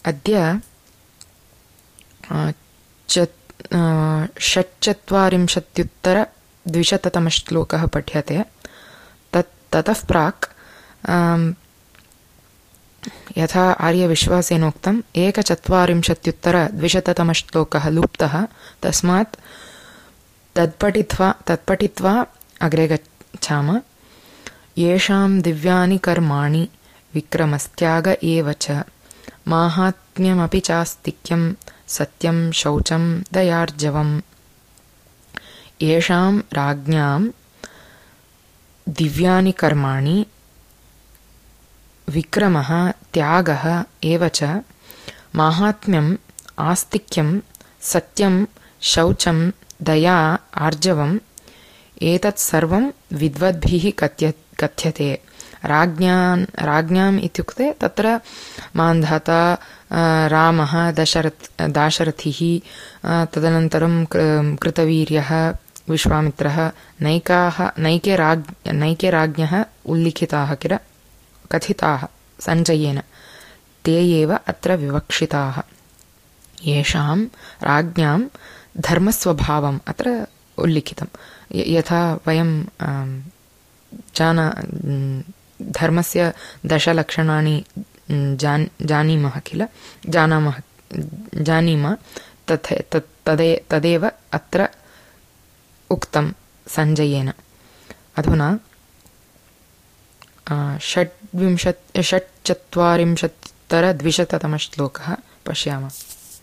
अद्य षट्चत्वारिंशत्युत्तरद्विशततमश्लोकः पठ्यते। ततः प्राक् यथा आर्यविश्वासेनोक्तम् एकचत्वारिंशत्युत्तरद्विशततमश्लोकः लुप्तः, तस्मात् तत्पठित्वा अग्रे गच्छाम। येषां दिव्यानि कर्माणि विक्रमस्त्याग एव च माहात्म्यमपि चास्तिक्यं सत्यं शौचं दयार्जवम्। येषां राज्ञां दिव्यानि कर्माणि विक्रमः त्यागः एव च माहात्म्यम् आस्तिक्यं सत्यं शौचं दया आर्जवम्। एतत् सर्वं विद्वद्भिः कथ्यते। राज्ञाम् इत्युक्ते तत्र मान्धाता रामः, दाशरथिः, तदनन्तरं कृतवीर्यः, विश्वामित्रः, नैके राज्ञः उल्लिखिताः किल, कथिताः सञ्जयेन, ते एव अत्र विवक्षिताः। येषां राज्ञां धर्मस्वभावम् अत्र उल्लिखितं। यथा वयं धर्मस्य दशलक्षणानि जानीमः किल, जानीमः तदेव अत्र उक्तं सञ्जयेन। अधुना षट्चत्वारिंशत्युत्तरद्विशततमश्लोकः पश्यामः।